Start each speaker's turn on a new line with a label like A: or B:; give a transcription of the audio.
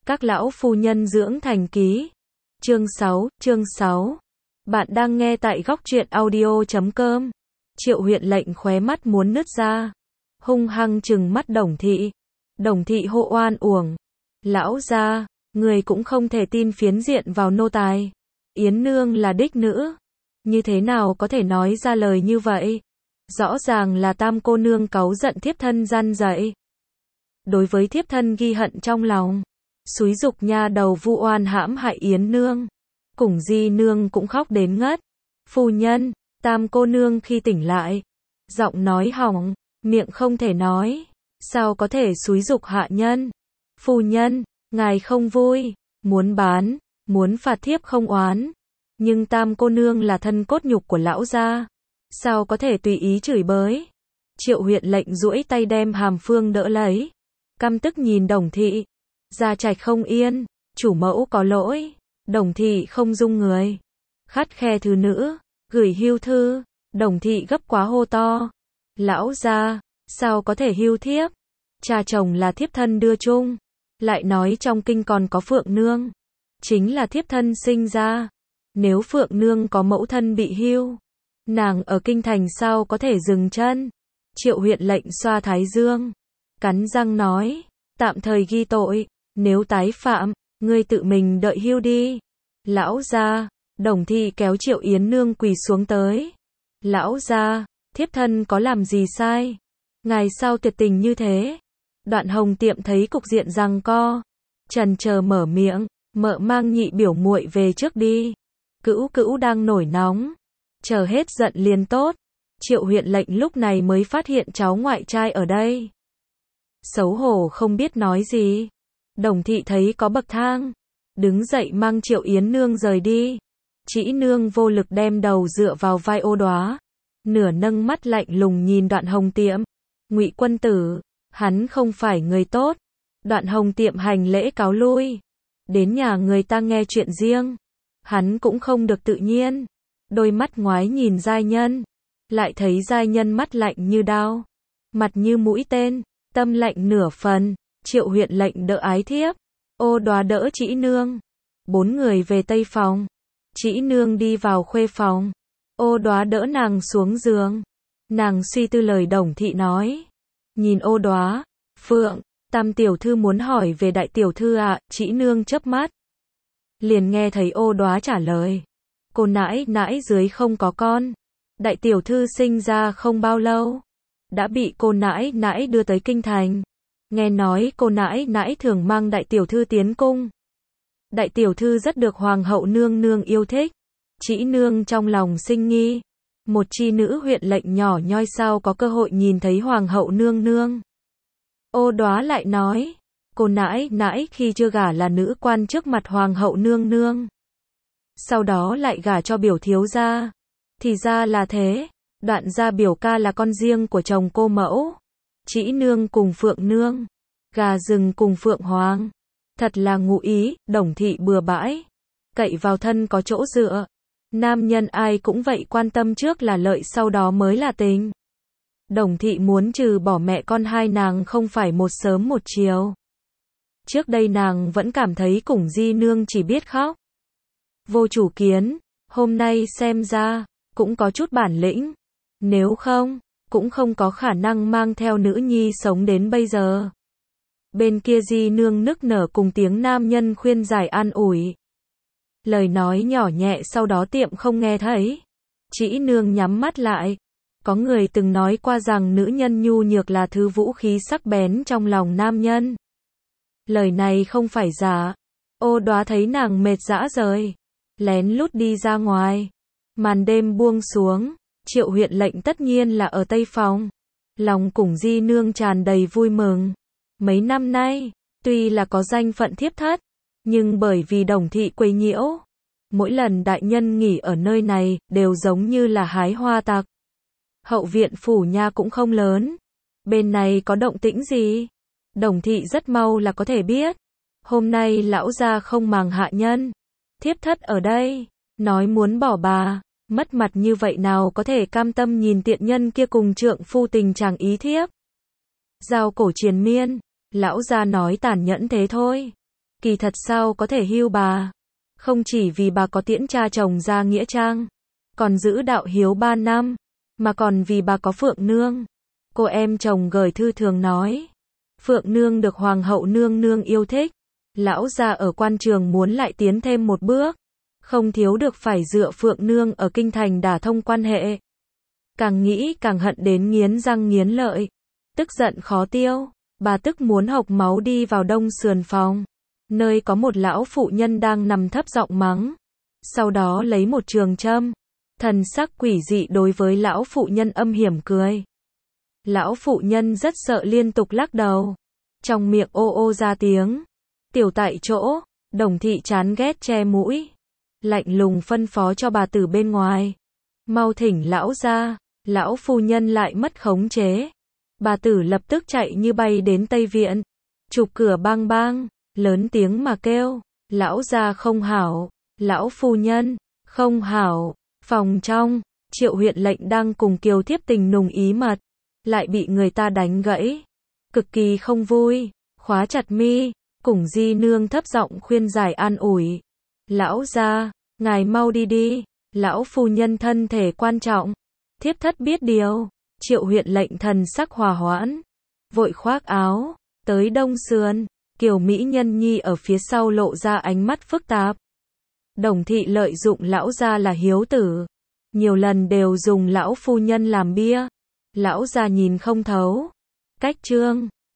A: Các lão phu nhân dưỡng thành ký. Chương 6. Bạn đang nghe tại góc truyện audio.com. Triệu Huyện Lệnh khóe mắt muốn nứt ra, hung hăng trừng mắt Đồng Thị. Đồng Thị hộ oan uổng. Lão gia, người cũng không thể tin phiến diện vào nô tài. Yến nương là đích nữ, như thế nào có thể nói ra lời như vậy? Rõ ràng là Tam cô nương cáu giận thiếp thân gian dạy. Đối với thiếp thân ghi hận trong lòng, xúi giục nha đầu vu oan hãm hại Yến nương. Củng Di nương cũng khóc đến ngất. Phu nhân, Tam cô nương khi tỉnh lại, giọng nói hỏng, miệng không thể nói, sao có thể xúi giục hạ nhân? Phu nhân, ngài không vui, muốn bán, muốn phạt thiếp không oán, nhưng Tam cô nương là thân cốt nhục của lão gia, sao có thể tùy ý chửi bới? Triệu Huyện Lệnh duỗi tay đem hàm phương đỡ lấy, căm tức nhìn Đồng Thị. Gia trạch không yên, chủ mẫu có lỗi. Đồng Thị không dung người, khắt khe thứ nữ, gửi hưu thư. Đồng Thị gấp quá hô to, lão gia, sao có thể hưu thiếp? Cha chồng là thiếp thân đưa chung, lại nói trong kinh còn có Phượng nương, chính là thiếp thân sinh ra. Nếu Phượng nương có mẫu thân bị hưu, nàng ở kinh thành sao có thể dừng chân? Triệu Huyện Lệnh xoa thái dương, cắn răng nói, tạm thời ghi tội, nếu tái phạm, ngươi tự mình đợi hưu đi. Lão gia, Đồng Thị kéo Triệu Yến nương quỳ xuống tới. Lão gia, thiếp thân có làm gì sai? Ngài sao tuyệt tình như thế? Đoạn Hồng Tiệm thấy cục diện giằng co, chần chờ mở miệng, mợ mang nhị biểu muội về trước đi. Cữu cữu đang nổi nóng, chờ hết giận liền tốt. Triệu Huyện Lệnh lúc này mới phát hiện cháu ngoại trai ở đây. Xấu hổ không biết nói gì. Đồng Thị thấy có bậc thang, đứng dậy mang Triệu Yến nương rời đi. Trĩ nương vô lực đem đầu dựa vào vai Ô Đóa, nửa nâng mắt lạnh lùng nhìn Đoạn Hồng Tiệm. Ngụy quân tử, hắn không phải người tốt. Đoạn Hồng Tiệm hành lễ cáo lui, đến nhà người ta nghe chuyện riêng, hắn cũng không được tự nhiên. Đôi mắt ngoái nhìn giai nhân, lại thấy giai nhân mắt lạnh như đao, mặt như mũi tên, tâm lạnh nửa phần. Triệu Huyện Lệnh đỡ ái thiếp, Ô Đóa đỡ Trĩ nương, bốn người về tây phòng. Trĩ nương đi vào khuê phòng, Ô Đóa đỡ nàng xuống giường. Nàng suy tư lời Đồng Thị nói, nhìn Ô Đóa, Phượng, Tam tiểu thư muốn hỏi về đại tiểu thư ạ. Trĩ nương chớp mắt, liền nghe thấy Ô Đóa trả lời, cô nãi nãi dưới không có con, đại tiểu thư sinh ra không bao lâu, đã bị cô nãi nãi đưa tới kinh thành. Nghe nói cô nãi nãi thường mang đại tiểu thư tiến cung. Đại tiểu thư rất được hoàng hậu nương nương yêu thích. Trĩ nương trong lòng sinh nghi, một chi nữ huyện lệnh nhỏ nhoi sao có cơ hội nhìn thấy hoàng hậu nương nương. Ô Đóa lại nói, cô nãi nãi khi chưa gả là nữ quan trước mặt hoàng hậu nương nương, sau đó lại gả cho biểu thiếu gia. Thì ra là thế, Đoạn gia biểu ca là con riêng của chồng cô mẫu. Trĩ nương cùng Phượng nương, gà rừng cùng Phượng hoàng, thật là ngụ ý. Đồng Thị bừa bãi, cậy vào thân có chỗ dựa. Nam nhân ai cũng vậy, quan tâm trước là lợi, sau đó mới là tình. Đồng Thị muốn trừ bỏ mẹ con hai nàng không phải một sớm một chiều. Trước đây nàng vẫn cảm thấy Củng Di nương chỉ biết khóc, vô chủ kiến, hôm nay xem ra cũng có chút bản lĩnh, nếu không cũng không có khả năng mang theo nữ nhi sống đến bây giờ. Bên kia Di nương nức nở cùng tiếng nam nhân khuyên giải an ủi, lời nói nhỏ nhẹ sau đó Tiệm không nghe thấy. Trĩ nương nhắm mắt lại, có người từng nói qua rằng nữ nhân nhu nhược là thứ vũ khí sắc bén trong lòng nam nhân. Lời này không phải giả. Ô Đóa thấy nàng mệt rã rời, lén lút đi ra ngoài. Màn đêm buông xuống, Triệu Huyện Lệnh tất nhiên là ở tây phòng. Lòng Củng Di nương tràn đầy vui mừng. Mấy năm nay, tuy là có danh phận thiếp thất, nhưng bởi vì Đồng Thị quấy nhiễu, mỗi lần đại nhân nghỉ ở nơi này đều giống như là hái hoa tặc. Hậu viện phủ nha cũng không lớn, bên này có động tĩnh gì, Đồng Thị rất mau là có thể biết. Hôm nay lão gia không màng hạ nhân, thiếp thất ở đây, nói muốn bỏ bà, mất mặt như vậy nào có thể cam tâm nhìn tiện nhân kia cùng trượng phu tình chàng ý thiếp. Giao cổ triền miên, lão gia nói tàn nhẫn thế thôi. Kỳ thật sao có thể hưu bà? Không chỉ vì bà có tiễn cha chồng ra nghĩa trang, còn giữ đạo hiếu 3 năm, mà còn vì bà có Phượng Nương. Cô em chồng gửi thư thường nói, Phượng Nương được Hoàng hậu nương nương yêu thích. Lão gia ở quan trường muốn lại tiến thêm một bước, không thiếu được phải dựa Phượng Nương ở kinh thành đả thông quan hệ. Càng nghĩ càng hận đến nghiến răng nghiến lợi, tức giận khó tiêu, bà tức muốn hộc máu đi vào đông sườn phòng, nơi có một lão phụ nhân đang nằm thấp giọng mắng. Sau đó lấy một trường châm, thần sắc quỷ dị đối với lão phụ nhân âm hiểm cười. Lão phụ nhân rất sợ liên tục lắc đầu, trong miệng ô ô ra tiếng. Tiểu tại chỗ, Đồng thị chán ghét che mũi, lạnh lùng phân phó cho bà tử bên ngoài, mau thỉnh lão ra. Lão phu nhân lại mất khống chế, bà tử lập tức chạy như bay đến Tây Viện, chụp cửa bang bang, lớn tiếng mà kêu, lão gia không hảo, lão phu nhân, không hảo. Phòng trong, Triệu huyện lệnh đang cùng Kiều Thiếp tình nùng ý mật, lại bị người ta đánh gãy, cực kỳ không vui, khóa chặt mi. Củng Di nương thấp giọng khuyên giải an ủi, lão gia, ngài mau đi đi, lão phu nhân thân thể quan trọng. Thiếp thất biết điều. Triệu huyện lệnh thần sắc hòa hoãn, vội khoác áo, tới đông sườn. Kiều mỹ nhân nhi ở phía sau lộ ra ánh mắt phức tạp. Đồng thị lợi dụng lão gia là hiếu tử, nhiều lần đều dùng lão phu nhân làm bia, lão gia nhìn không thấu. Cách chương